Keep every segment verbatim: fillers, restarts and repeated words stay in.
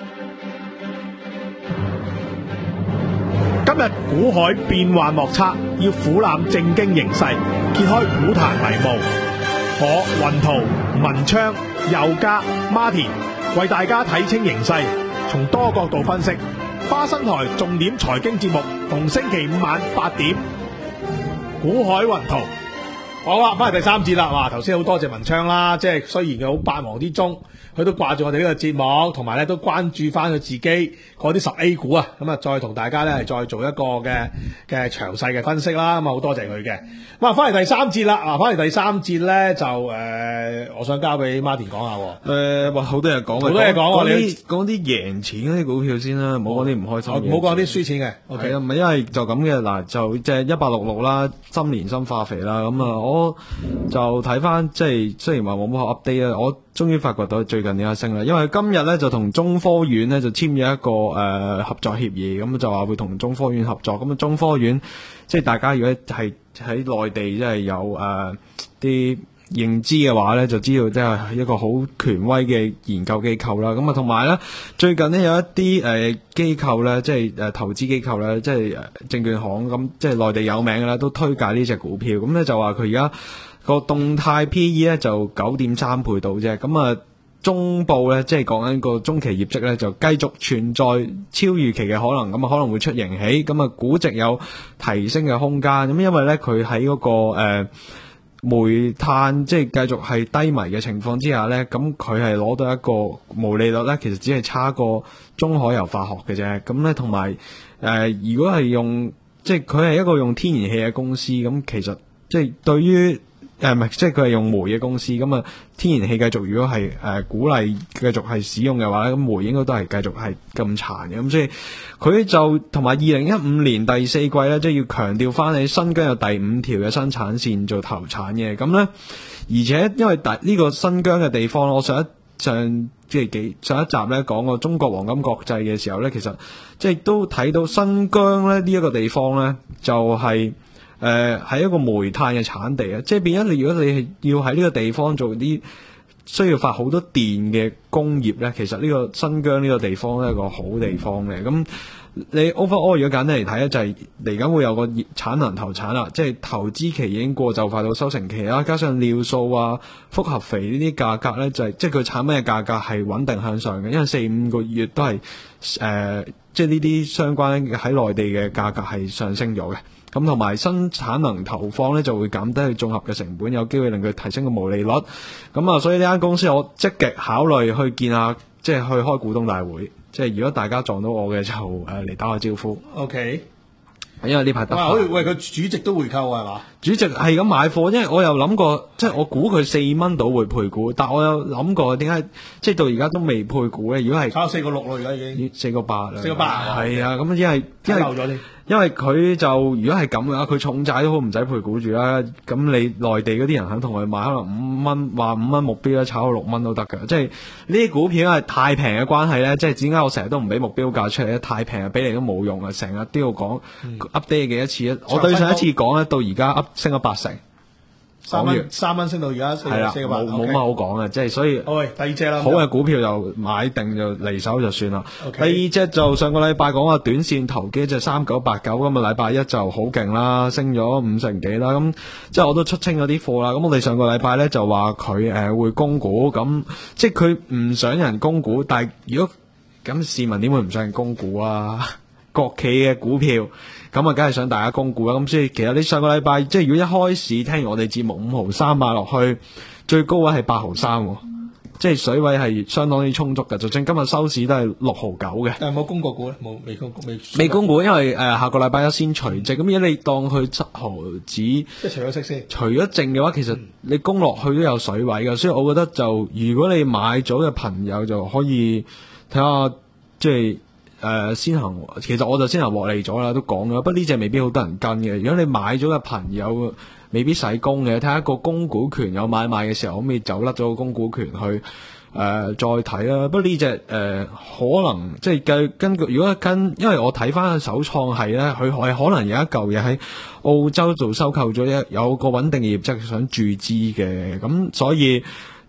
今日股海變幻莫測，要俯瞰正經形勢，揭開股壇迷霧。我雲圖、文昌、佑嘉、Martin 為大家睇清形勢，從多角度分析。花生台重點財經節目，逢星期五晚八點，股海雲圖。好啦，翻嚟第三節啦。哇，頭先好多謝文昌啦，即係雖然佢好百忙之中，佢都掛住我哋呢個節目，同埋咧都關注翻佢自己嗰啲十 A 股啊，咁啊再同大家咧係再做一個嘅嘅詳細嘅分析啦。咁啊好多謝佢嘅。咁啊翻嚟第三節啦，啊翻嚟第三節咧就誒、呃，我想交俾 Martin 講下。誒、 呃，哇，好多嘢講， 好多嘢講。 講啲講啲贏錢嗰啲股票先啦，唔好講啲唔開心。 唔好講啲輸錢嘅。係、okay. 啊，唔係因為就咁嘅嗱，就即係一八六六啦，深連深化肥啦，咁啊我就睇翻即係雖然話冇乜 update 啦，我終於發掘到最近呢一升啦，因為今日咧就同中科院咧就簽咗一個誒、呃、合作協議，咁就話會同中科院合作，咁啊中科院即係大家如果係喺內地即係有誒啲、呃、認知嘅話咧，就知道即係一個好權威嘅研究機構啦。咁啊同埋咧最近呢有一啲誒機構咧，即係誒投資機構咧，即係證券行咁，即係內地有名嘅啦，都推介呢隻股票。咁咧就話佢而家個動態 P E 咧就九點三倍到啫，咁啊中部咧即係講緊個中期業績咧就繼續存在超預期嘅可能，咁啊可能會出盈喜，咁啊估值有提升嘅空間。咁因為咧佢喺嗰個誒、呃、煤炭即係繼續係低迷嘅情況之下咧，咁佢係攞到一個毛利率咧，其實只係差過中海油化學嘅啫。咁咧同埋誒如果係用即係佢係一個用天然氣嘅公司，咁其實即係對於誒唔係，即係佢係用煤嘅公司，咁啊天然氣繼續如果係誒、呃、鼓勵繼續係使用嘅話咧，咁煤應該都係繼續係咁殘嘅，咁所以佢就同埋二零一五年第四季咧，即係要強調翻喺新疆有第五條嘅生產線做投產嘅，咁咧而且因為第呢個新疆嘅地方，我上一上即係幾上一集咧講過中國黃金國際嘅時候咧，其實即係都睇到新疆咧呢一個地方咧就係、是。誒、呃、係一個煤炭嘅產地啊，即係變咗你如果你係要喺呢個地方做啲需要發好多電嘅工業咧，其實呢個新疆呢個地方係一個好地方嘅。咁你 overall 如果簡單嚟睇咧，就係嚟緊會有個產能投產啦，即係投資期已經過，就快到收成期啦。加上尿素啊、複合肥呢啲價格咧，就係、是、即係佢產品嘅價格係穩定向上嘅，因為四五個月都係誒、呃、即係呢啲相關喺內地嘅價格係上升咗嘅。咁同埋新產能投放咧，就會減低佢綜合嘅成本，有機會令佢提升個毛利率。咁啊，所以呢間公司我積極考慮去見下，即係去開股東大會。即係如果大家撞到我嘅就誒嚟打個招呼。 OK， 因為呢排得。 哇，好似喂佢主席都回購啊，係嘛？ 主席係咁買貨，因為我又諗過，即係我估佢四蚊到會配股，但我有諗過點解即係到而家都未配股咧？如果係炒四個六咯，而家已經四個八啦， 四個八係啊，咁因為因為漏咗添。因為佢就如果係咁嘅話，佢重債都好唔使配股住啦。咁你內地嗰啲人肯同佢買，可能五蚊話五蚊目標咧，炒到六蚊都得㗎。即係呢啲股票因為太平嘅關係咧，即係點解我成日都唔俾目標價出嚟咧？太平啊，俾你都冇用啊！成日都要講 update 幾多次啊！我對上一次講咧，到而家 up 升咗八成。 三蚊三蚊升到而家四四個八， 冇冇乜好講嘅，即係所以。 好，第二隻啦， 好嘅股票就買定就離手就算啦。 Okay. 第二隻就上個禮拜講話短線投機就三九八九，咁啊禮拜一就好勁啦，升咗五成幾啦。咁即係我都出清咗啲貨啦。咁我哋上個禮拜咧就話佢誒會供股，咁即係佢唔想人供股，但係如果咁市民點會唔想人供股啊？國企嘅股票。咁啊，梗係想大家供股啦。咁所以其實你上個禮拜即係如果一開始聽完我哋節目五毫三買落去，最高位係八毫三，即係水位係相當之充足嘅。就算今日收市都係六毫九嘅。 但係冇供過股咧，冇未供未未供股，因為誒、呃、下個禮拜一先除淨。咁如果你當佢七毫子，即係除咗息先， 除咗淨嘅話，其實你供落去都有水位嘅。所以我覺得就如果你買咗嘅朋友就可以睇下即係。誒、呃，先行，其實我就先行獲利咗啦，都講咗。不過呢隻未必好多人跟嘅。如果你買咗嘅朋友未必使供嘅，睇下個供股權有買賣嘅時候，可唔可以走甩咗個供股權去誒、呃、再睇啦。不過呢隻誒可能即係根據，如果跟，因為我睇翻首創係咧，佢係可能有一嚿嘢喺澳洲做收購咗，一有個穩定嘅業績想注資嘅，咁所以。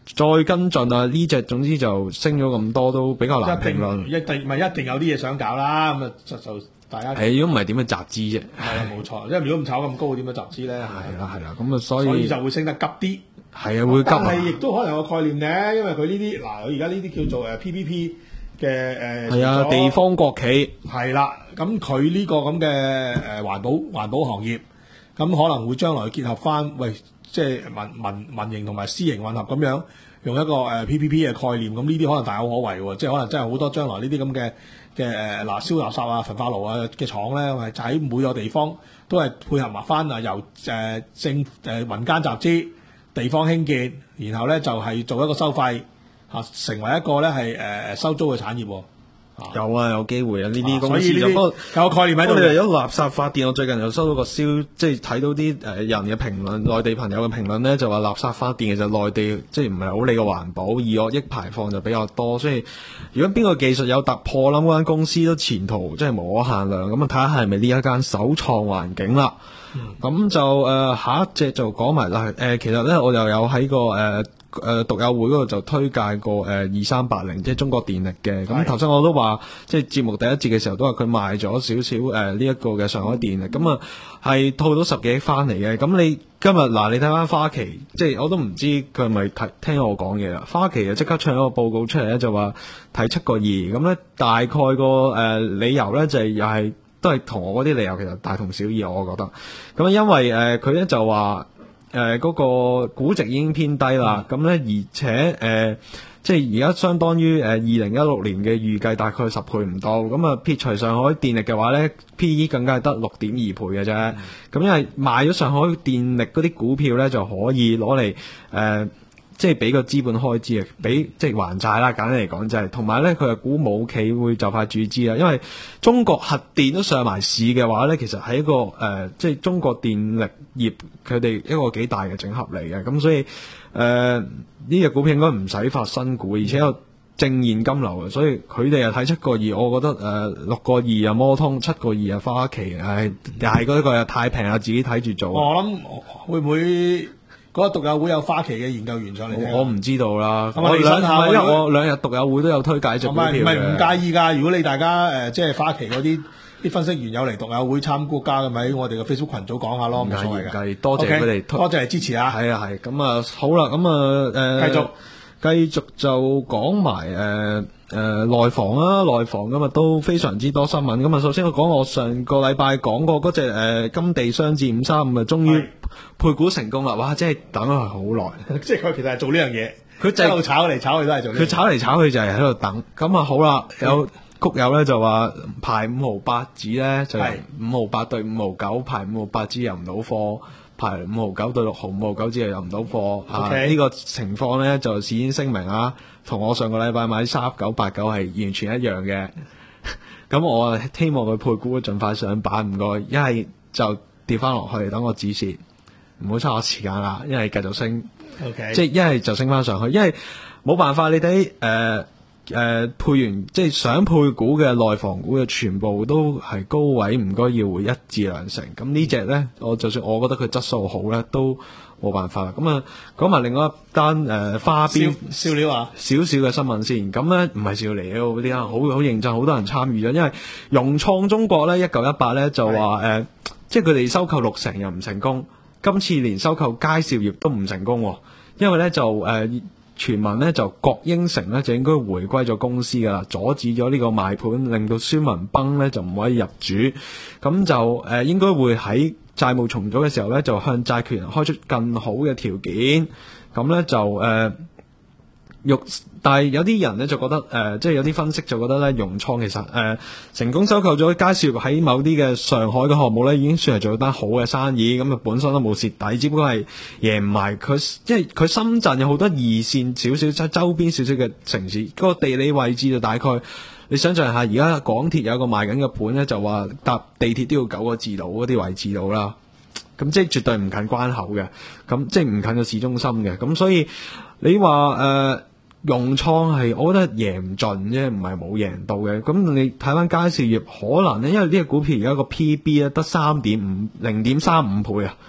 再跟進啊，呢隻總之就升咗咁多，都比較難評論。 一定咪一定有啲嘢想搞啦，咁啊就就大家係如果唔係點樣集資啫？ 係啦，冇錯，因為如果唔炒咁高，點樣集資咧？ 係啦係啦，咁啊所以所以就會升得急啲。 係啊，會急啊。 但係亦都可能有個概念嘅，因為佢呢啲嗱，佢而家呢啲叫做誒 P P P 嘅誒係啊，地方國企係啦，咁佢呢個咁嘅誒環保環保行業，咁可能會將來結合翻，喂，即係民民民營同埋私營混合咁樣，用一個誒 P P P 嘅概念，咁呢啲可能大有可為喎，即係可能真係好多將來呢啲咁嘅嘅誒嗱燒垃圾啊、焚化爐啊嘅廠咧，就喺每個地方都係配合埋翻啊，由誒政誒民間集資。地方興建，然後咧就係、是、做一個收費嚇、啊，成為一個咧係誒收租嘅產業喎、啊。 有啊，有機會啊！呢啲公司就不過有個概念喺度。 我哋有垃圾發電，我最近又收到個消，即係睇到啲誒人嘅評論，內地朋友嘅評論咧，就話垃圾發電其實內地即係唔係好理個環保，二惡益排放就比較多，所以如果邊個技術有突破，我諗嗰間公司都前途即係無可限量。咁啊，睇下係咪呢一間首創環境啦。咁、嗯、就誒、呃、下一隻就講埋啦。誒、呃、其實咧我又有喺個誒誒讀友會嗰度就推介過誒二三八零，即係中國電力嘅。咁頭先我都話，即係節目第一節嘅時候都話佢賣咗少少誒呢一個嘅上海電力，咁啊係套到十幾億翻嚟嘅。咁你今日嗱，你睇翻花旗，即係我都唔知佢係咪睇聽我講嘢啦。花旗就即刻唱一個報告出嚟咧，就話睇七個二，咁咧大概個誒、呃、理由咧就係又係。都係同我嗰啲理由其實大同小異，我覺得。咁因為誒佢咧就話誒嗰個估值已經偏低啦，咁咧、嗯、而且誒、呃、即係而家相當於誒二零一六年嘅預計大概十倍唔到，咁啊撇除上海電力嘅話咧 P E 更加係得六點二倍嘅啫。咁、嗯、因為賣咗上海電力嗰啲股票咧就可以攞嚟誒。呃即係俾個資本開支啊，俾即係還債啦。簡單嚟講就係、是，同埋咧佢係估冇企會就快注資啦。因為中國核電都上埋市嘅話咧，其實係一個誒、呃，即係中國電力業佢哋一個幾大嘅整合嚟嘅。咁所以誒呢隻股票應該唔使發新股，而且有正現金流嘅，所以佢哋又睇七個二，我覺得誒六個二啊摩通，七個二啊花旗，係又係嗰個又太平啦，自己睇住做。 我諗會唔會？嗰個讀友會有花旗嘅研究員上嚟， 我唔知道啦。 咁我兩下， 因為我兩日讀友會都有推介隻股票嘅。唔係唔介意㗎。如果你大家誒、呃、即係花旗嗰啲啲分析員有嚟讀友會參加嘅，咪喺我哋嘅 Facebook 群組講下咯，冇所謂嘅。 多謝佢哋， okay，多謝支持啊！ 係啊係。咁啊好啦，咁啊誒繼續繼續就講埋誒誒內房啦，內房今日都非常之多新聞。咁啊，首先我講我上個禮拜講過嗰隻誒金地商至五三五啊，終於配股成功啦！哇，真係等咗佢好耐。 即係佢其實係做呢樣嘢， 佢就一路炒嚟炒去都係做呢樣嘢。佢炒嚟炒去就係喺度等。咁啊好啦，有谷友咧就話排五毫八指咧，就五毫八對五毫九，排五毫八指入唔到貨。排五毫九對六毫，五毫九之後入唔到貨，呢 Okay.、啊這個情況咧就事先聲明啊，同我上個禮拜買三九八九係完全一樣嘅。咁我希望佢配股盡快上板，唔該，一係就跌翻落去，等我止蝕，唔好差我時間啦，一係繼續升，Okay. 即係一係就升翻上去，因為冇辦法，你睇誒。誒、呃，配完即係想配股嘅內房股嘅全部都係高位，唔該要回一至兩成。咁呢隻咧，我就算我覺得佢質素好咧，都冇辦法啦。咁啊，講埋另外一單誒、呃、花邊笑料啊， 少少嘅新聞先。咁咧唔係笑嚟嘅嗰啲啊，好好認真，好多人參與咗。因為融創中國咧一九一八咧就話誒、呃，即係佢哋收購六成又唔成功，今次連收購佳兆業都唔成功，因為咧就誒。呃傳聞咧就郭英成咧就應該回歸咗公司噶啦，阻止咗呢個賣盤，令到孫文彬咧就唔可以入主，咁就誒、呃、應該會喺債務重組嘅時候咧就向債權人開出更好嘅條件，咁咧就誒。呃玉，但係有啲人咧就覺得誒、呃，即係有啲分析就覺得咧，融創其實誒、呃、成功收購咗佳兆業喺某啲嘅上海嘅項目咧，已經算係做咗單好嘅生意，咁啊本身都冇蝕底，只不過係贏唔埋佢，即係佢深圳有好多二線少少即係周邊少少嘅城市，嗰、那個地理位置就大概你想象下，而家港鐵有一個賣緊嘅盤咧，就話搭地鐵都要九個字度嗰啲位置度啦，咁即係絕對唔近關口嘅，咁即係唔近個市中心嘅，咁所以你話誒。呃融創係，我覺得贏唔盡啫，唔係冇贏到嘅。咁你睇翻佳兆業，可能咧，因為呢個股票而家個 P B 咧得三點五零點三五倍啊。咁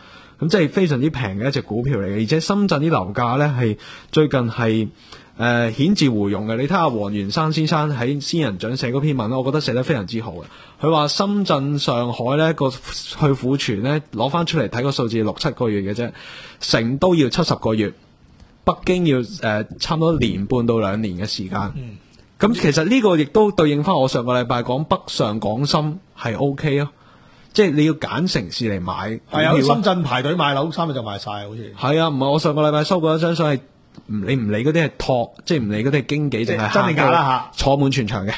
咁即係非常之平嘅一隻股票嚟嘅，而且深圳啲樓價咧係最近係誒顯著回勇嘅。你睇下黃元山先生喺仙人掌寫嗰篇文咧，我覺得寫得非常之好嘅。佢話深圳、上海咧個去庫存咧攞翻出嚟睇個數字六七個月嘅啫，成都要七十個月，北京要誒、呃、差唔多年半到兩年嘅時間。 嗯， 咁其實呢個亦都對應翻我上個禮拜講北上廣深係 O K 咯，即係你要揀城市嚟買。 係啊，深圳排隊買樓三日就賣晒，好似係啊，唔係我上個禮拜收過一張相係唔你唔理嗰啲係托，即係唔理嗰啲係經紀，淨係真定假啦嚇， 坐滿全場嘅。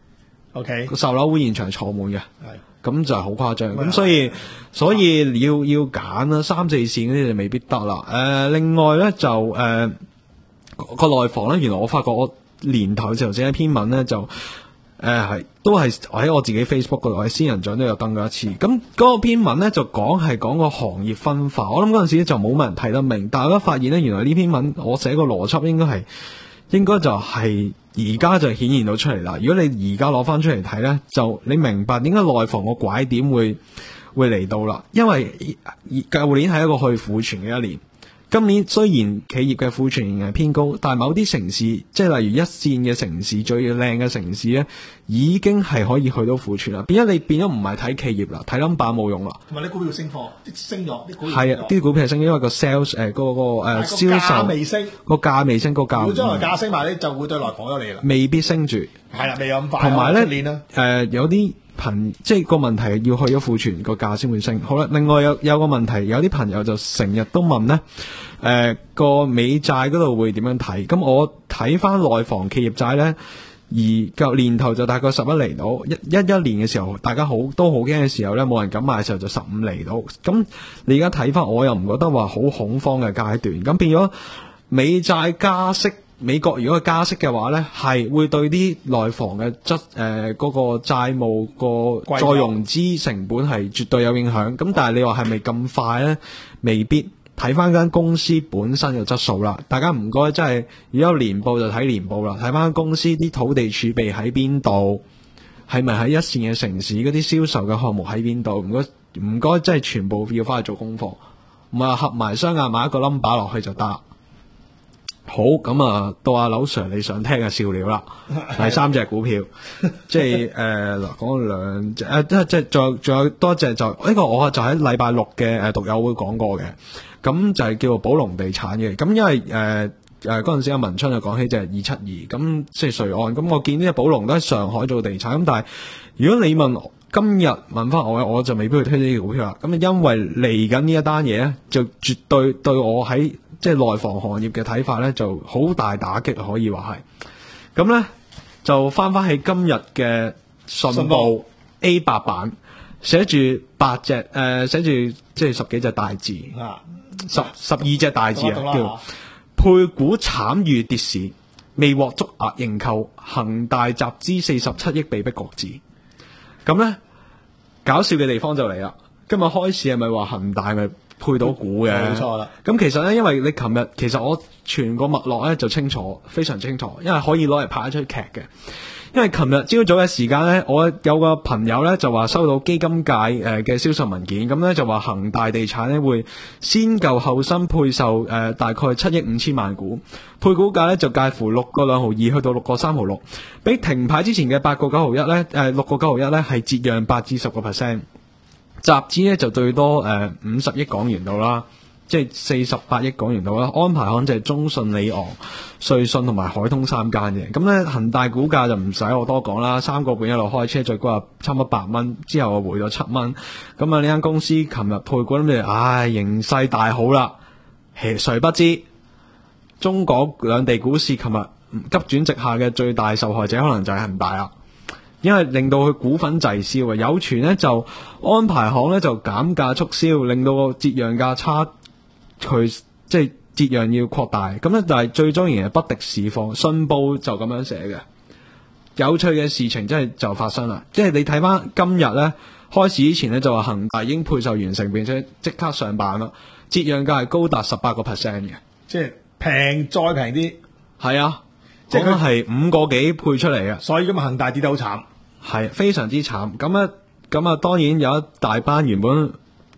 O K， 個售樓會現場坐滿嘅， 係咁就係好誇張。咁所以所以要要揀啦，三四線嗰啲就未必得啦。誒、呃，另外咧就誒、呃、個內房咧，原來我發覺我年頭嘅時候寫一篇文咧，就誒係、呃、都係喺我自己 Facebook 嗰度喺仙人掌都有登過一次。咁嗰個篇文咧就講係講個行業分化。我諗嗰陣時就冇乜人睇得明，但係我發現咧，原來呢篇文我寫個邏輯應該係應該就係而家就顯現到出嚟啦。如果你而家攞翻出嚟睇咧，就你明白點解內房個拐點會會嚟到啦。因為舊年係一個去庫存嘅一年。今年雖然企業嘅庫存仍係偏高，但係某啲城市，即係例如一線嘅城市、最靚嘅城市咧，已經係可以去到庫存啦。變咗你變咗唔係睇企業啦，睇 number 冇用啦。 同埋啲股票升貨，升咗啲股票係啊，啲股票係升，因為個 sales 誒、呃、嗰個誒、呃、銷售未升， 個價未升，個價。如果將來價升埋咧，就會對內房有利啦。 未必升住。 係啦，未有咁快。 同埋咧，誒、呃、有啲朋即係個問題要去咗庫存個價先會升。好啦，另外有有個問題，有啲朋友就成日都問咧。誒、呃，個美債嗰度會點樣睇？咁我睇翻內房企業債呢，而舊年頭就大概十一厘到，一一一年嘅時候，大家好都好驚嘅時候呢，冇人敢買嘅時候就十五厘到。咁你而家睇翻，我又唔覺得話好恐慌嘅階段。咁變咗美債加息，美國如果加息嘅話呢，係會對啲內房嘅質誒嗰個債務個再融資成本係絕對有影響。咁但係你話係咪咁快呢？未必。睇翻間公司本身嘅質素啦，大家唔該，真係如果有年報就睇年報啦，睇翻公司啲土地儲備喺邊度，係咪喺一線嘅城市嗰啲銷售嘅項目喺邊度？唔該，唔該，真係全部要翻去做功課，唔係合埋雙眼買一個 number 落去就得。好，咁啊，到阿劉 Sir 你想聽嘅笑料啦，第三隻股票，即係誒嗱，講兩隻誒，即係即係仲有仲有多隻就呢、這個我就喺禮拜六嘅誒讀友會講過嘅。咁就係叫做寶龍地產嘅，咁因為誒誒嗰陣時阿文春就講起就係二七二，咁即係瑞安，咁我見呢隻寶龍都喺上海做地產，咁但係如果你問今日問翻我，我就未必會推呢啲股票啦。咁因為嚟緊呢一單嘢咧，就絕對對我喺即係內房行業嘅睇法咧，就好大打擊，可以話係。咁咧就翻翻去今日嘅信報 A 八版，寫住八隻誒，寫住即係十幾隻大字。啊十十二隻大字啊，叫配股慘遇跌市，未獲足額認購，恒大集資四十七億被逼擱置。咁咧搞笑嘅地方就嚟啦，今日開市係咪話恒大咪配到股嘅？冇錯啦。咁其實咧，因為你琴日其實我全個脈絡咧就清楚，非常清楚，因為可以攞嚟拍一出劇嘅。因為琴日朝早嘅時間咧，我有個朋友咧就話收到基金界誒嘅銷售文件，咁咧就話恒大地產咧會先舊後新配售誒、呃、大概七億五千萬股，配股價咧就介乎六個兩毫二去到六個三毫六，比停牌之前嘅八個九毫一咧誒六個九毫一咧係折讓八至十個 percent， 集資咧就最多誒五十億港元度啦。即係四十八億港元度啦，安排行就係中信、里昂、瑞信同埋海通三間嘅。咁咧恒大股價就唔使我多講啦，三個半一路開車，最高啊差唔多八蚊，之後啊回咗七蚊。咁啊呢間公司琴日配股咁，唉形勢大好啦。誰不知中港兩地股市琴日急轉直下嘅最大受害者可能就係恒大啦，因為令到佢股份滯銷啊。有傳呢就安排行呢就減價促銷，令到個折讓價差。佢即係折讓要擴大，咁咧但係最終仍然係不敵市況。信報就咁樣寫嘅。有趣嘅事情真係就發生啦，即係你睇翻今日咧開市之前咧就話恒大已經配售完成，並且即刻上板啦，折讓價係高達十八個 percent 嘅， 即係平再平啲。 係啊，即係係五個幾配出嚟嘅， 所以今日恒大跌得好慘， 係非常之慘。咁咧咁啊，當然有一大班原本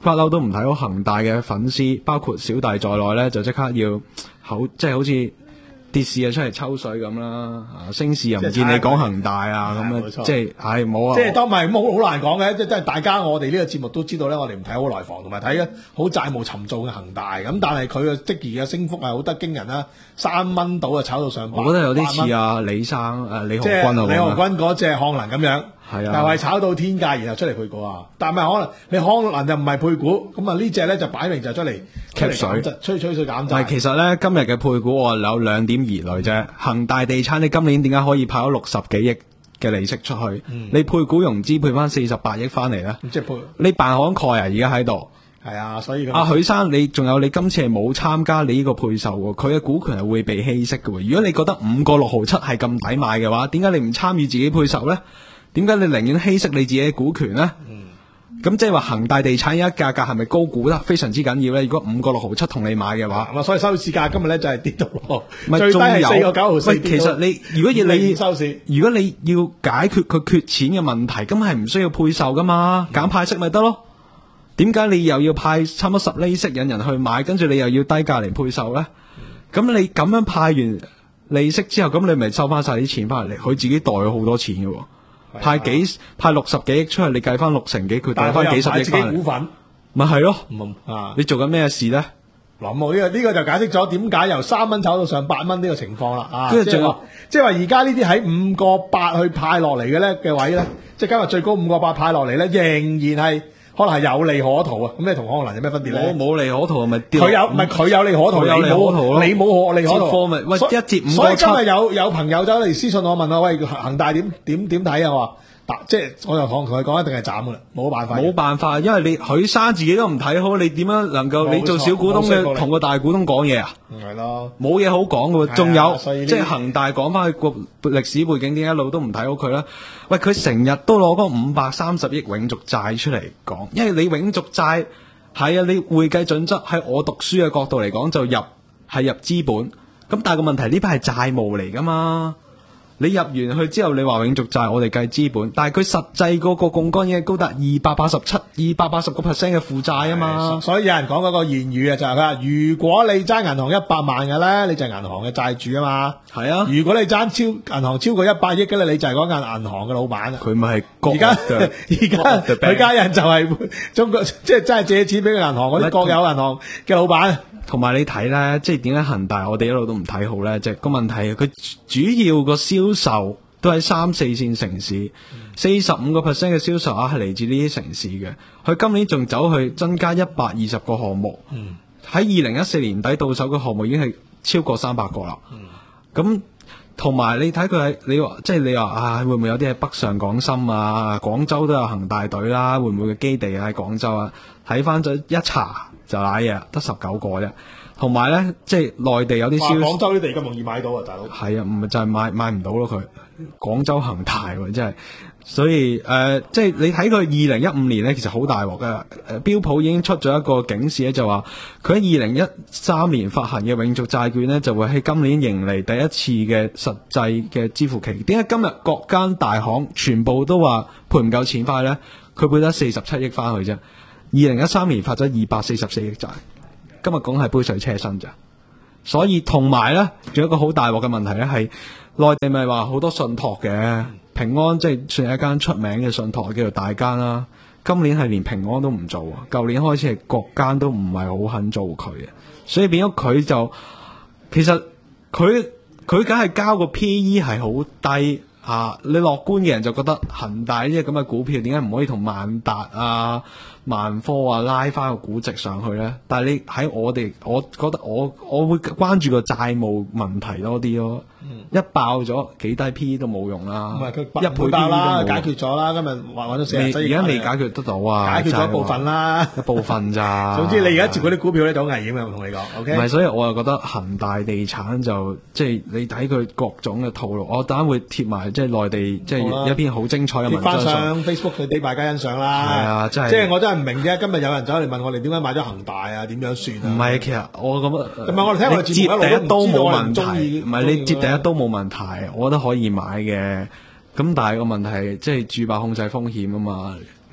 不嬲都唔睇好恒大嘅粉絲，包括小弟在內咧，就即刻要口即係好似跌市啊出嚟抽水咁啦，啊升市又唔見你講恒大啊咁啊，即係係冇啊！ 即係當咪冇好難講嘅，即係即係大家我哋呢個節目都知道咧，我哋唔睇好內房，同埋睇好債務沉重嘅恒大咁，但係佢嘅即時嘅升幅係好得驚人啦，三蚊到啊炒到上百， 我覺得有啲似啊李生誒李鴻鈞啊， 李鴻鈞嗰隻漢能咁樣。 係啊， 又係炒到天價，然後出嚟配股啊！但係可能你可能就唔係配股，咁啊呢隻咧就擺明就出嚟吸水， 吹吹水減債。 但係其實咧今日嘅配股我有兩點疑慮啫。恒大地產你今年點解可以派咗六十幾億嘅利息出去？嗯、你配股融資配翻四十八億翻嚟咧？ 即係配你辦慷慨啊！而家喺度係啊，所以阿許生你仲有你今次係冇參加你呢個配售喎，佢嘅股權係會被稀釋嘅喎。如果你覺得五個六毫七係咁抵買嘅話，點解你唔參與自己配售咧？點解你寧願稀釋你自己嘅股權呢？咁、嗯、即係話恒大地產而家價格係咪高估得非常之緊要咧？如果五個六毫七同你買嘅話， 咁啊，所以收市價今日咧就係跌到落，最低係四個九毫四。 喂，其實你如果要你收市， 如果你要解決佢缺錢嘅問題，咁係唔需要配售噶嘛，減派息咪得咯？點解你又要派差唔多十厘息引人去買，跟住你又要低價嚟配售咧？咁你咁樣派完利息之後，咁你咪收翻晒啲錢翻嚟，佢自己袋咗好多錢嘅喎，派幾派六十幾億出去，你計翻六成幾，佢袋翻幾十億翻嚟， 股份咪係咯？ 啊， 你做緊咩事咧？ 嗱，冇呢個呢個就解釋咗點解由三蚊炒到上八蚊呢個情況啦。啊， 跟住仲有即係話而家呢啲喺五個八去派落嚟嘅咧嘅位咧，即係今日最高五個八派落嚟咧，仍然係。可能係有利可圖啊！咁你同可能有咩分別咧？ 我冇利可圖咪佢有唔係佢有利可圖， 有利可圖咯。 你冇利可圖， 貨咪喂一折五個七。 所以今日有有朋友走嚟私信我問我喂恒大點點點睇啊？我話即係我就同同佢講一定係斬噶啦，冇辦法。 冇辦法，因為你許生自己都唔睇好，你點樣能夠你做小股東嘅同個大股東講嘢啊？ 係咯， 冇嘢好講嘅喎。仲有即係恒大講翻佢個歷史背景，點解一路都唔睇好佢咧？喂，佢成日都攞嗰五百三十億永續債出嚟講，因為你永續債係啊，你會計準則喺我讀書嘅角度嚟講就入係入資本，咁但係個問題呢批係債務嚟噶嘛？你入完去之後，你話永續債我哋計資本，但係佢實際嗰個槓桿已經高達二百八十七、二百八十個 percent 嘅負債啊嘛。 所以有人講嗰個言語啊，就係佢話：如果你爭銀行一百萬嘅咧，你就係銀行嘅債主啊嘛。係啊，如果你爭超銀行超過一百億嘅咧，你就係嗰間銀行嘅老闆啊。 佢咪係而家而家佢家人就係中國，即係真係借錢俾個銀行嗰啲國有銀行嘅老闆。 同埋你睇咧，即係點解恒大我哋一路都唔睇好咧？即係個問題，佢主要個銷售都喺三四線城市，四十五個 percent 嘅銷售額係嚟自呢啲城市嘅。佢今年仲走去增加一百二十個項目，喺二零一四年底到手嘅項目已經係超過三百個啦。咁同埋你睇佢喺你話，即係你話啊，會唔會有啲喺北上廣深啊？廣州都有恒大隊啦，會唔會嘅基地喺廣州啊？睇翻咗一查。就瀨嘢，得十九個啫。同埋咧，即係內地有啲消息， 廣州啲地咁容易買到啊，大佬。係啊，唔係就係買買唔到咯。佢廣州恒大喎，真係。所以誒、呃，即係你睇佢二零一五年咧，其實好大鑊嘅。誒，標普已經出咗一個警示咧，就話佢喺二零一三年發行嘅永續債券咧，就會喺今年迎嚟第一次嘅實際嘅支付期。點解今日各間大行全部都話賠唔夠錢翻去咧？佢賠得四十七億翻去啫。二零一三年發咗二百四十四億債，今日講係杯水車薪咋。所以同埋咧，仲有一個好大鑊嘅問題咧，係內地咪話好多信託嘅，平安即係算係一間出名嘅信託，叫做大間啦。今年係連平安都唔做啊，舊年開始係各間都唔係好肯做佢嘅，所以變咗佢就其實佢佢梗係交個 P E 係好低。啊！你樂觀嘅人就覺得恒大呢啲咁嘅股票點解唔可以同萬達啊、萬科啊拉翻個估值上去咧？但係你喺我哋，我覺得我我會關注個債務問題多啲咯。嗯、一爆咗幾低 P 都冇用啦， 唔係佢一倍 P 都冇，解決咗啦。今日話揾咗四十七億， 而家未解決得到啊！ 解決咗一部分啦， 一部分咋。 總之你而家接嗰啲股票咧就好危險嘅，我同你講。O K。 唔係，所以我又覺得恒大地產就即係你睇佢各種嘅套路，我等陣會貼埋即係內地即係一篇好精彩嘅文章貼翻上 Facebook 佢俾大家欣賞啦。 係啊，真係。 即係我真係唔明啫，今日有人走嚟問我哋點解買咗恒大啊？點樣算啊？ 唔係，其實我咁啊， 唔係我哋聽我哋接第一刀冇問題，唔係你接第一刀冇問題，我覺得可以買嘅。咁但係個問題即係注碼控制風險啊嘛。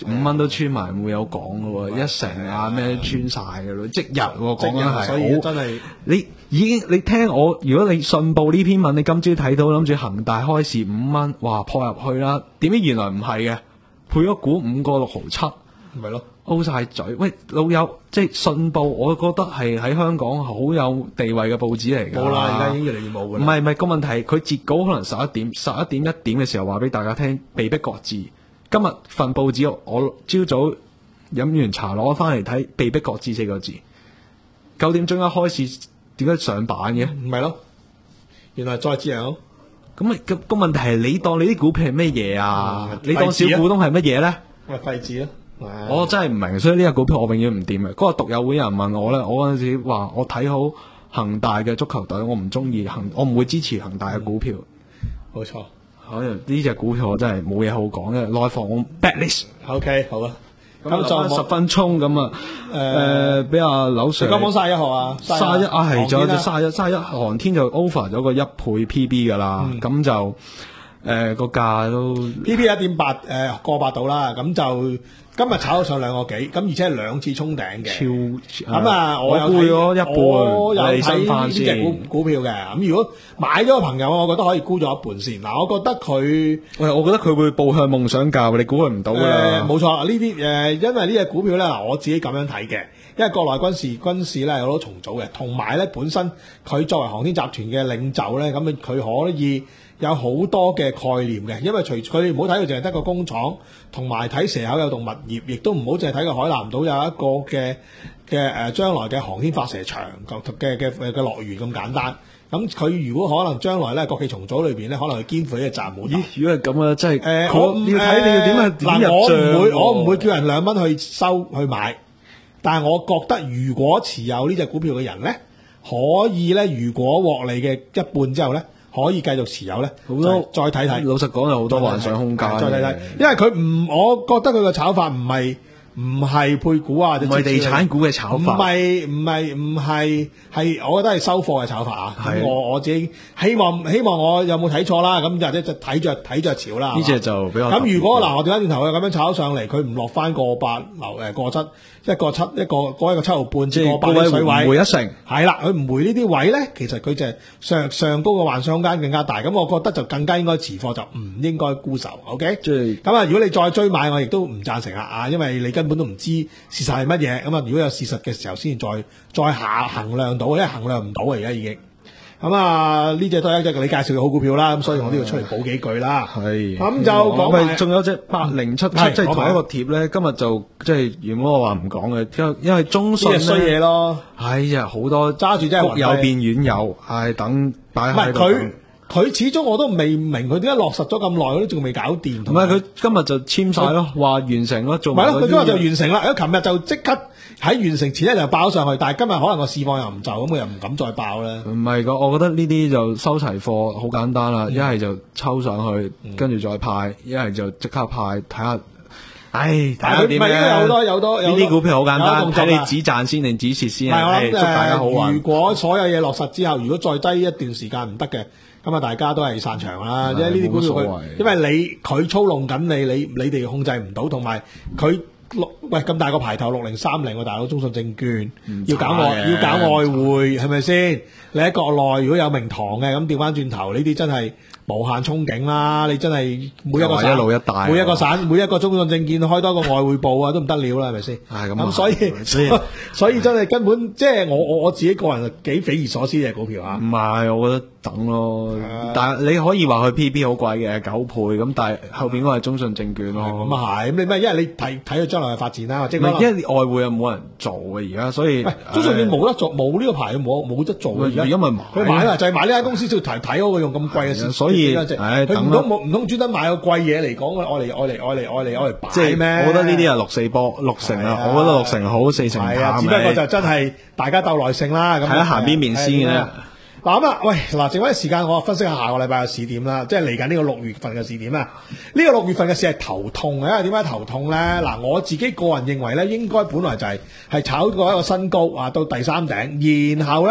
五蚊都穿埋，會有講嘅喎，一成啊咩穿晒嘅咯，即日喎講緊係， 所以真係你已經你聽我，如果你信報呢篇文，你今朝睇到諗住恒大開市五蚊，哇撲入去啦，點知原來唔係嘅，配咗股五個六毫七， 咪咯。 O 晒嘴，喂老友，即係信報，我覺得係喺香港好有地位嘅報紙嚟㗎。 冇啦，而家已經越嚟越冇㗎啦。 唔係唔係個問題，佢截稿可能十一點、十一點一點嘅時候話俾大家聽，被逼擱置。今日份報紙我朝早飲完茶攞翻嚟睇，被逼擱置四個字。九點鐘一開始，點解上版嘅？ 唔係咯，原來再知啊！ 咁咪個個問題係你當你啲股票係咩嘢啊？ 嗯你當小股東係乜嘢咧？ 咪廢紙咯。 我真係唔明，所以呢個股票我永遠唔掂嘅。嗰個讀友會有人問我咧，我嗰陣時話我睇好恒大嘅足球隊，我唔中意恒，我唔會支持恒大嘅股票。 冇錯， 可能呢隻股票我真係冇嘢好講嘅，內房我 bad list。 OK，好啊。 咁就十分鐘咁啊，誒，俾阿柳 Sir。 你今晚三十一號啊？ 三十一啊，係，仲有隻三十一，三十一嗯航天就 over 咗個一倍 P B 噶啦，咁就誒個價都 P B 一點八誒過百度啦，咁就。今日炒咗上兩個幾，咁而且係兩次衝頂嘅。 超咁啊，我有沽咗一半， 我有睇呢呢隻股股票嘅。咁如果買咗嘅朋友，我覺得可以沽咗一半先。嗱，我覺得佢， 喂，我覺得佢會步向夢想教，你估佢唔到㗎啦。 冇錯，呢啲誒，因為呢隻股票咧，嗱，我自己咁樣睇嘅，因為國內軍事軍事咧有好多重組嘅，同埋咧本身佢作為航天集團嘅領袖咧，咁佢可以。有好多嘅概念嘅，因為除佢哋唔好睇佢淨係得個工廠，同埋睇蛇口有棟物業，亦都唔好淨係睇個海南島有一個嘅嘅誒將來嘅航天發射場嘅嘅嘅樂園咁簡單。咁佢如果可能將來咧國企重組裏邊咧，可能佢肩負呢個責任。 咦？如果係咁啊，真係誒，我要睇你要點啊？ 嗱，我唔會我唔會叫人兩蚊去收去買，但係我覺得如果持有呢隻股票嘅人咧，可以咧，如果獲利嘅一半之後咧。可以繼續持有咧，好多再睇睇。 老實講有好多幻想空間。 再睇睇，因為佢唔，我覺得佢個炒法唔係唔係配股啊， 唔係地產股嘅炒法， 唔係唔係唔係係，我覺得係收貨嘅炒法啊。咁我我自己希望希望我有冇睇錯啦？咁或者就睇着睇着潮啦。 呢隻就比較。 咁如果嗱，我調翻轉頭佢咁樣炒上嚟，佢唔落翻個八樓誒個七。一個七一個嗰一個七毫半至個八嘅水位， 回一成係啦，佢唔回呢啲位咧，其實佢就係上上高嘅幻想空間更加大，咁我覺得就更加應該持貨，就唔應該沽售 ，OK？咁啊，如果你再追買，我亦都唔贊成啦，啊，因為你根本都唔知事實係乜嘢，咁啊，如果有事實嘅時候先再再下衡量到，因為衡量唔到啊，而家已經。咁啊，呢隻都係一隻你介紹嘅好股票啦，咁所以我都要出嚟補幾句啦。 係， 咁就講埋， 仲有隻八零七七，即係同一個貼咧。今日就即係原本我話唔講嘅，因為因為中信咧衰嘢咯。 哎呀，好多揸住真係谷有變軟有，係等擺喺度。 唔係佢，佢始終我都未明佢點解落實咗咁耐，佢都仲未搞掂。 唔係佢今日就簽晒咯，話完成咯，做埋。 係咯，佢今日就完成啦。如果琴日就即刻。喺完成前一日爆上去，但係今日可能個市況又唔就，咁佢又唔敢再爆咧。 唔係個，我覺得呢啲就收齊貨好簡單啦，一係、嗯、就抽上去，跟住、嗯、再派，一係就即刻派，睇下。唉，睇下點咧？ 有多有多呢啲股票好簡單，睇你止賺先定止蝕先。 係我諗祝大家好運。 如果所有嘢落實之後，如果再低一段時間唔得嘅，咁啊大家都係散場啦。即係呢啲股票佢，因為你佢操弄緊你，你你哋控制唔到，同埋佢。六喂咁大個牌頭六零三零喎，大佬中信證券要搞外要搞外匯係咪先？你喺國內如果有名堂嘅，咁調翻轉頭呢啲真係無限憧憬啦！你真係每一個省一路一帶每一個省每一個中信證券開多個外匯部啊，都唔得了啦，係咪先？ 係咁咁所以所以所以真係根本即係我我我自己個人幾匪夷所思嘅股票啊！ 唔係，我覺得等咯，但係你可以話佢 P B 好貴嘅九倍咁，但係後邊嗰個係中信證券咯。 咁啊係咁你咩？因為你睇睇佢將來嘅發展啦，即係因為外匯又冇人做嘅而家，所以中信證券冇得做，冇呢個牌冇冇得做嘅而家。 因為買佢買啦，就係買呢間公司先睇睇嗰個用咁貴嘅事， 所以佢唔通冇唔通專登買個貴嘢嚟講，愛嚟愛嚟愛嚟愛嚟愛嚟擺咩？ 我覺得呢啲係六四波六成啊，我覺得六成好，四成淡。 只不過就真係大家鬥耐性啦。咁睇下行邊面先嘅。 嗱咁啊，喂，嗱，剩翻啲時間，我分析下下個禮拜嘅市點啦，即係嚟緊呢個六月份嘅市點啊。呢個六月份嘅市係頭痛嘅，因為點解頭痛咧？嗱，我自己個人認為咧，應該本來就係係炒過一個新高啊，到第三頂，然後咧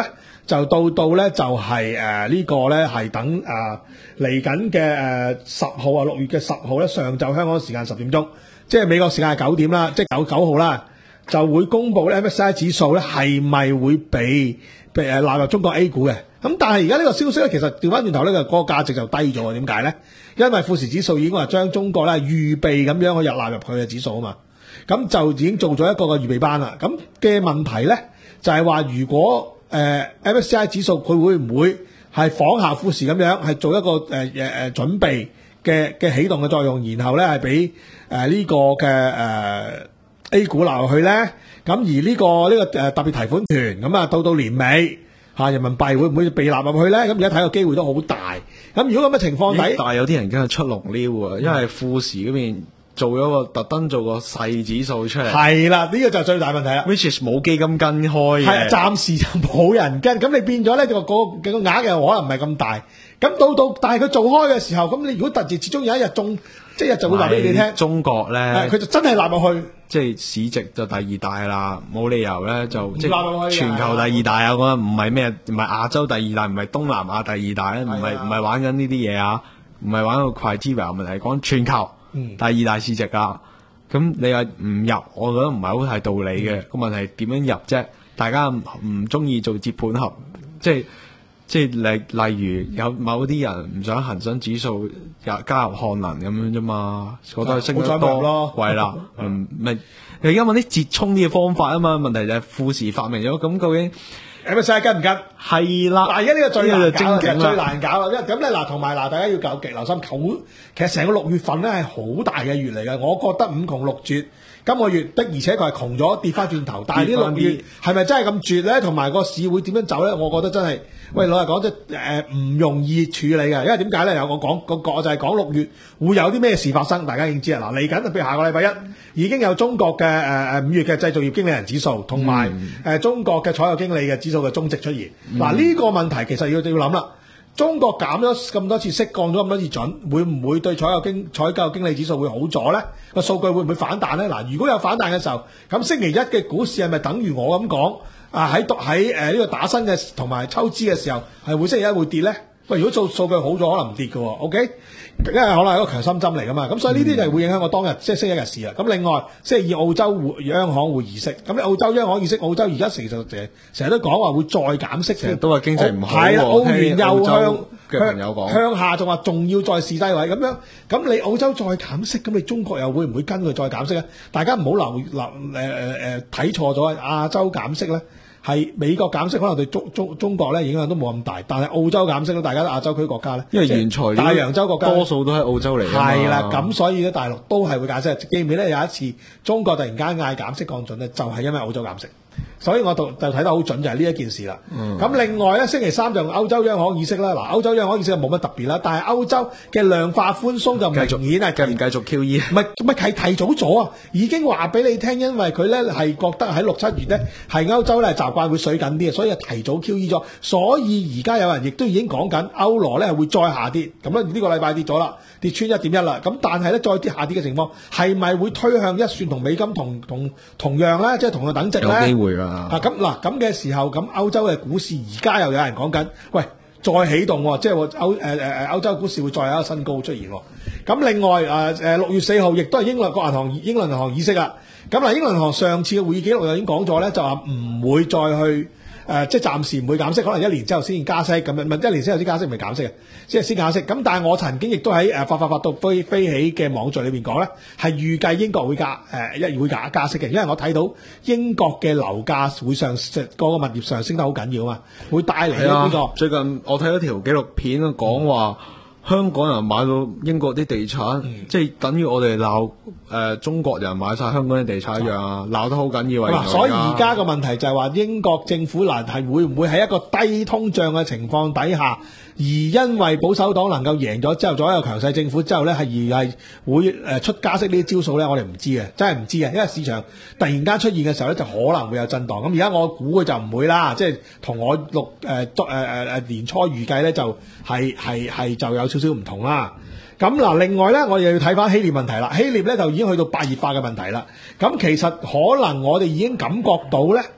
就到到咧就係誒呢個咧係等誒嚟緊嘅誒十號啊，六月嘅十號咧上晝香港時間十點鐘，即係美國時間係九點啦，即係九九號啦，就會公布咧 M S C I 指數咧係咪會被被誒納入中國 A 股嘅。咁但係而家呢個消息咧，其實調翻轉頭呢個嗰個價值就低咗啊？點解咧？因為富時指數已經話將中國咧預備咁樣去入納入佢嘅指數啊嘛，咁就已經做咗一個個預備班啦。咁嘅問題咧就係話，如果誒、呃、M S C I 指數佢會唔會係仿效富時咁樣，係做一個誒誒誒準備嘅嘅起動嘅作用，然後咧係俾誒呢個嘅誒、呃、A 股納入去咧？咁而呢、這個呢、這個誒特別提款權咁啊，到到年尾。啊！人民幣會唔會被納入去咧？咁而家睇個機會都好大。咁如果咁嘅情況底， 但係有啲人梗係出龍撩啊，因為富時嗰邊做咗個特登做個細指數出嚟。 係啦，呢、這個就係最大問題啦。 which is 冇基金跟開嘅。 係暫時就冇人跟，咁你變咗咧就個個額又可能唔係咁大。咁到到，但係佢做開嘅時候，咁你如果突然始終有一日中，即係就會話俾你哋聽， 中國咧， 佢就真係納入去。 即係市值就第二大啦，冇理由咧就即係全球第二大啊！我覺得唔係咩，唔係亞洲第二大，唔係東南亞第二大咧，唔係唔係玩緊呢啲嘢啊，唔係玩個 criteria 問題，講全球第二大市值啊！咁、嗯、你話唔入，我覺得唔係好係道理嘅。個、嗯、問題點樣入啫？大家唔中意做接盤俠，即係即係例例如有某啲人唔想恒生指數加加入漢能咁樣啫嘛，覺得升得多咯， 貴啦，唔咪你而家問啲折衷啲嘅方法啊嘛，問題就係富時發明咗，咁究竟 M S C I 跟唔跟？ 係啦， 嗱而家呢個最難搞， 其實最難搞啦，因為咁咧嗱，同埋嗱，大家要夠極留心，九其實成個六月份咧係好大嘅月嚟嘅，我覺得五窮六絕。今個月的，而且佢係窮咗，跌翻轉頭。但係呢六月係咪真係咁絕咧？同埋個市會點樣走咧？我覺得真係，喂老實講，即係誒唔容易處理嘅。因為點解咧？有我講個個就係講六月會有啲咩事發生，大家已經知啦。嗱，嚟緊譬如下個禮拜一已經有中國嘅誒誒五月嘅製造業經理人指數，同埋誒中國嘅採購經理嘅指數嘅終值出現。嗱、嗯、呢、這個問題其實要要諗啦。中國減咗咁多次息，降咗咁多次準，會唔會對採購經採購經理指數會好咗咧？個數據會唔會反彈咧？嗱，如果有反彈嘅時候，咁星期一嘅股市係咪等於我咁講啊？喺喺誒呢個打新嘅同埋抽資嘅時候，係會星期一會跌咧？喂，如果數數據好咗，可能唔跌嘅喎。OK，因為可能係一個強心針嚟噶嘛。咁所以呢啲就係會影響我當日即係星期一嘅事啦。咁另外星期二澳洲央行會議息，咁澳洲央行議息，澳洲而家成日成日都講話會再減息， 成日都話經濟唔好。 係啦，澳元又向嘅朋友講向下，仲話仲要再試低位咁樣。咁你澳洲再減息，咁你中國又會唔會跟佢再減息咧？大家唔好留留誒誒誒睇錯咗亞洲減息咧。係美國減息可能對中中中國咧影響都冇咁大，但係澳洲減息咧，大家都亞洲區國家咧， 因為原材料大洋洲國家多數都喺澳洲嚟。 係啦，咁所以咧大陸都係會減息。記唔記得有一次中國突然間嗌減息降準咧，就係、是、因為澳洲減息。所以我就就睇得好準，就係呢一件事啦。咁、嗯、另外咧，星期三就歐洲央行議息啦。嗱，歐洲央行議息就冇乜特別啦，但係歐洲嘅量化寬鬆就明顯係繼唔繼續 Q E？ 唔係唔係係提早咗啊！已經話俾你聽，因為佢咧係覺得喺六七月咧係歐洲咧習慣會水緊啲，所以提早 Q E 咗。所以而家有人亦都已經講緊歐羅咧係會再下跌。咁咧呢個禮拜跌咗啦，跌穿一點一啦。咁但係咧再跌下跌嘅情況係咪會推向一算同美金同同同樣咧，即係同樣等值咧？ 有機會㗎。 啊咁嗱咁嘅時候，咁歐洲嘅股市而家又有人講緊，喂再起動喎，即係歐誒誒誒歐洲股市會再有一個新高出現喎。咁另外誒誒六月四號亦都係英倫國銀行英倫銀行議息啦。咁嗱，英倫銀行上次嘅會議記錄就已經講咗咧，就話唔會再去。誒、呃，即係暫時唔會減息，可能一年之後先加息咁樣，唔係一年之後先加息，唔係減息嘅，即係先減息。咁但係我曾經亦都喺誒發發發到飛飛起嘅網聚裏邊講咧，係預計英國會加誒一、呃、會加加息嘅，因為我睇到英國嘅樓價會上嗰、嗰個物業上升得好緊要啊嘛，會帶嚟呢個。最近我睇咗條紀錄片講話。嗯香港人買到英國啲地產，嗯、即係等於我哋鬧誒中國人買晒香港啲地產一樣啊！鬧得好緊要啊！ 所以而家個問題就係話英國政府嗱係會唔會喺一個低通脹嘅情況底下，而因為保守黨能夠贏咗之後，做一個強勢政府之後咧，係而係會誒出加息呢啲招數咧，我哋唔知嘅，真係唔知嘅，因為市場突然間出現嘅時候咧，就可能會有震盪。咁而家我估佢就唔會啦，即係同我六誒誒誒誒年初預計咧，就係係係就有少少唔同啦。咁嗱，另外咧，我又要睇翻希臘問題啦。希臘咧就已經去到白熱化嘅問題啦。咁其實可能我哋已經感覺到咧，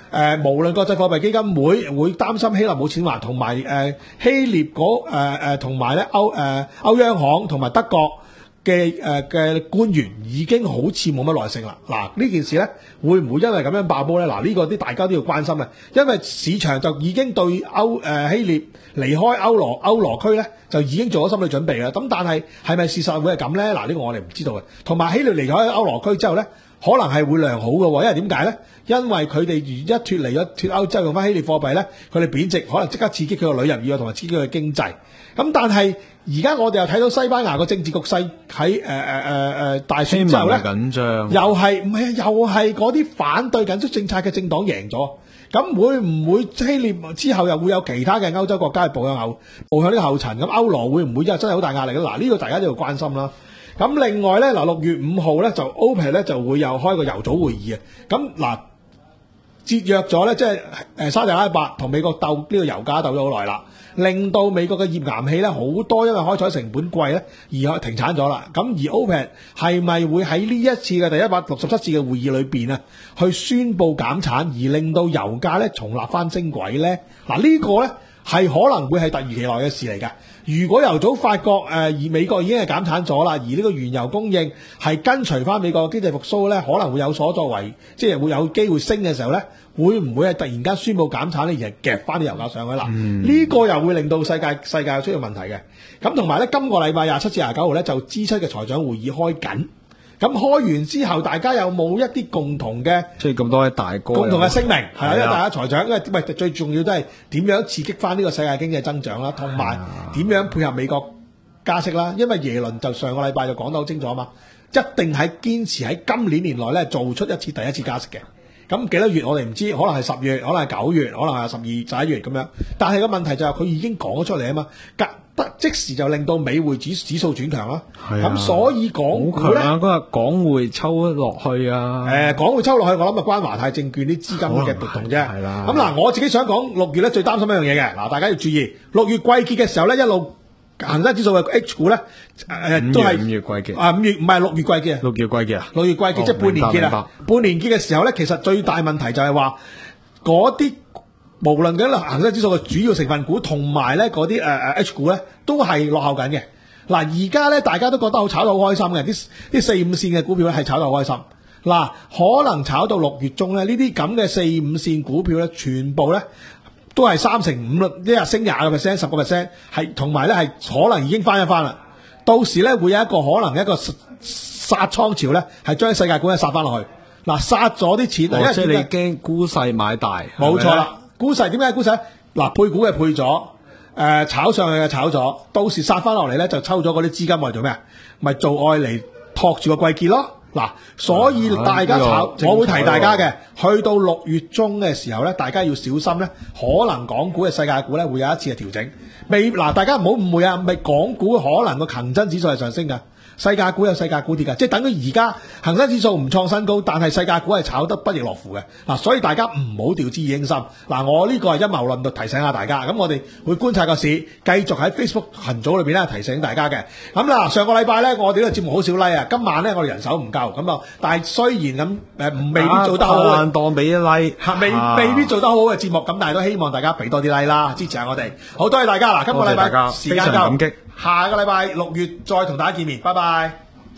誒無論國際貨幣基金會會擔心希臘冇錢還，同埋誒希臘嗰誒誒同埋咧歐誒歐央行同埋德國嘅誒嘅官員已經好似冇乜耐性啦。嗱呢件事咧會唔會因為咁樣爆煲咧？嗱呢個啲大家都要關心嘅，因為市場就已經對歐誒、呃、希臘離開歐羅歐羅區咧就已經做咗心理準備啦。咁但係係咪事實會係咁咧？嗱呢個我哋唔知道嘅。同埋希臘離開歐羅區之後咧，可能係會良好嘅喎，因為點解咧？因為佢哋一脫離咗脫歐之後用翻希臘貨幣咧，佢哋貶值，可能即刻刺激佢個旅遊業同埋刺激佢嘅經濟。咁但係而家我哋又睇到西班牙個政治局勢喺誒誒誒誒大選之後咧， 緊張又係唔係啊？又係嗰啲反對緊縮政策嘅政黨贏咗。咁會唔會希臘之後又會有其他嘅歐洲國家步向後步向呢個後塵？咁歐羅會唔會真係真係好大壓力咧？嗱，呢個大家都要關心啦。咁另外咧，嗱六月五號咧就 OPEC 咧就會有開個油組會議嘅。咁嗱節約咗咧，即係誒沙特阿拉伯同美國鬥呢個油價鬥咗好耐啦，令到美國嘅頁岩氣咧好多因為開採成本貴咧而停產咗啦。咁而 OPEC 係咪會喺呢一次嘅第一百六十七次嘅會議裏邊啊，去宣布減產，而令到油價咧重立翻升軌咧？嗱呢個咧係可能會係突如其來嘅事嚟㗎。如果油組發覺誒而美國已經係減產咗啦，而呢個原油供應係跟隨翻美國經濟復甦咧，可能會有所作為，即係會有機會升嘅時候咧，會唔會係突然間宣布減產咧，而係夾翻啲油價上去啦？呢、嗯、個又會令到世界世界出現問題嘅。咁同埋咧，今個禮拜廿七至廿九號咧就 G 七嘅財長會議開緊。咁開完之後，大家有冇一啲共同嘅？ 即係咁多位大哥共同嘅聲明係啊，因為大家財長，因為喂最重要都係點樣刺激翻呢個世界經濟增長啦，同埋點樣配合美國加息啦。因為耶倫就上個禮拜就講得好清楚啊嘛，一定係堅持喺今年年內咧做出一次第一次加息嘅。咁幾多月我哋唔知，可能係十月，可能係九月，可能係十二、十一月咁樣。但係個問題就係佢已經講咗出嚟啊嘛，隔得即時就令到美匯指指數轉強啦。咁、啊、所以港股咧， 嗰日港匯抽落去啊。 誒、呃，港匯抽落去，我諗啊關華泰證券啲資金嘅活動啫。係啦。咁嗱，我自己想講六月咧最擔心一樣嘢嘅，嗱大家要注意，六月季結嘅時候咧一路。恒生指數嘅 H 股咧，誒、呃、都係五月季結啊，五月唔係六月季結，六月季結啊，六月季結、哦、即係半年結啊。半年結嘅時候咧，其實最大問題就係話嗰啲無論嘅恒生指數嘅主要成分股同埋咧嗰啲誒誒 H 股咧，都係落後緊嘅。嗱，而家咧大家都覺得好炒到好開心嘅，啲啲四五線嘅股票咧係炒到好開心。嗱，可能炒到六月中咧，呢啲咁嘅四五線股票咧，全部咧。都係三成五啦，一日升廿個 percent、十個 percent， 係同埋咧係可能已經翻一翻啦。到時咧會有一個可能一個殺倉潮咧，係將世界股咧殺翻落去。嗱，殺咗啲錢，哦、因為即係你驚沽細買大，冇錯啦。沽細點解沽細？嗱，配股嘅配咗，誒、呃、炒上去嘅炒咗，到時殺翻落嚟咧就抽咗嗰啲資金嚟做咩？咪做愛嚟托住個季結咯。嗱，所以大家炒，啊這個、我會提大家嘅，去到六月中嘅時候咧，大家要小心咧，可能港股嘅世界股咧會有一次嘅調整。未嗱，大家唔好誤會啊，唔係港股可能個恒生指數係上升㗎。世界股有世界股跌㗎，即係等於而家恒生指數唔創新高，但係世界股係炒得不亦樂乎嘅。嗱，所以大家唔好掉之以輕心。嗱，我呢個係陰謀論度提醒下大家。咁我哋會觀察個市，繼續喺 Facebook 群組裏邊咧提醒大家嘅。咁嗱，上個禮拜咧，我哋呢個節目好少 like 啊。今晚咧，我哋人手唔夠，咁啊，但係雖然咁誒，未必做得好好， 當俾一 like， 未未必做得好好嘅節目，咁但係都希望大家俾多啲 like 啦，支持下我哋。好多謝大家嗱，今個禮拜時間夠。下個禮拜六月再同大家見面，拜拜。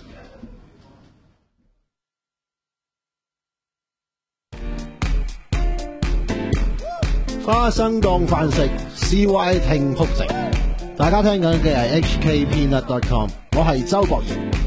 花生當飯食 ，C Y 聽曲食。大家聽緊嘅係 H K Peanut dot com， 我係周博賢。